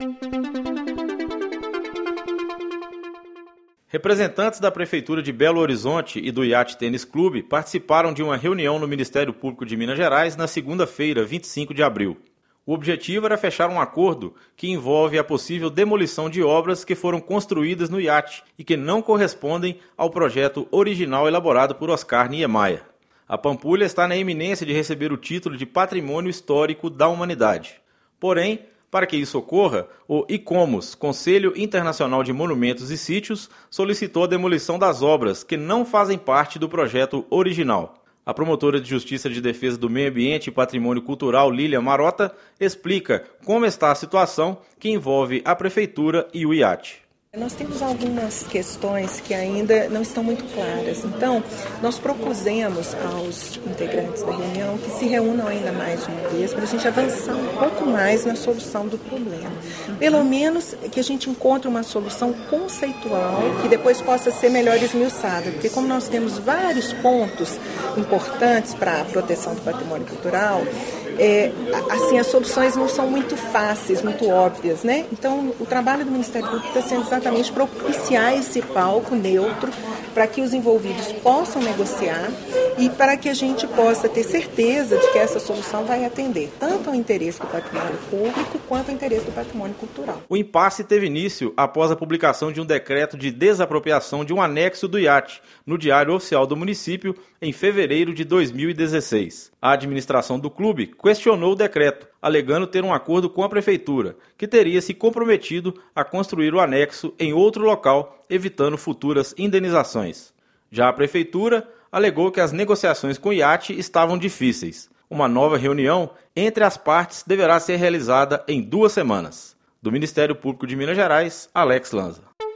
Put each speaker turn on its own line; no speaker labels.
Representantes da Prefeitura de Belo Horizonte e do Yacht Tênis Clube participaram de uma reunião no Ministério Público de Minas Gerais na segunda-feira, 25 de abril. O objetivo era fechar um acordo que envolve a possível demolição de obras que foram construídas no iate e que não correspondem ao projeto original elaborado por Oscar Niemeyer. A Pampulha está na iminência de receber o título de Patrimônio Histórico da Humanidade. Porém, para que isso ocorra, o ICOMOS, Conselho Internacional de Monumentos e Sítios, solicitou a demolição das obras que não fazem parte do projeto original. A promotora de Justiça de Defesa do Meio Ambiente e Patrimônio Cultural, Lília Marota, explica como está a situação que envolve a Prefeitura e o iate.
Nós temos algumas questões que ainda não estão muito claras. Então, nós propusemos aos integrantes da reunião que se reúnam ainda mais uma vez para a gente avançar um pouco mais na solução do problema. Pelo menos que a gente encontre uma solução conceitual que depois possa ser melhor esmiuçada. Porque como nós temos vários pontos importantes para a proteção do patrimônio cultural, as soluções não são muito fáceis, muito óbvias, né? Então, o trabalho do Ministério Público está sendo exatamente propiciar esse palco neutro para que os envolvidos possam negociar e para que a gente possa ter certeza de que essa solução vai atender tanto ao interesse do patrimônio público quanto ao interesse do patrimônio cultural.
O impasse teve início após a publicação de um decreto de desapropriação de um anexo do iate no Diário Oficial do Município em fevereiro de 2016. A administração do clube questionou o decreto, alegando ter um acordo com a Prefeitura, que teria se comprometido a construir o anexo em outro local, evitando futuras indenizações. Já a Prefeitura alegou que as negociações com o iate estavam difíceis. Uma nova reunião entre as partes deverá ser realizada em 2 semanas. Do Ministério Público de Minas Gerais, Alex Lanza.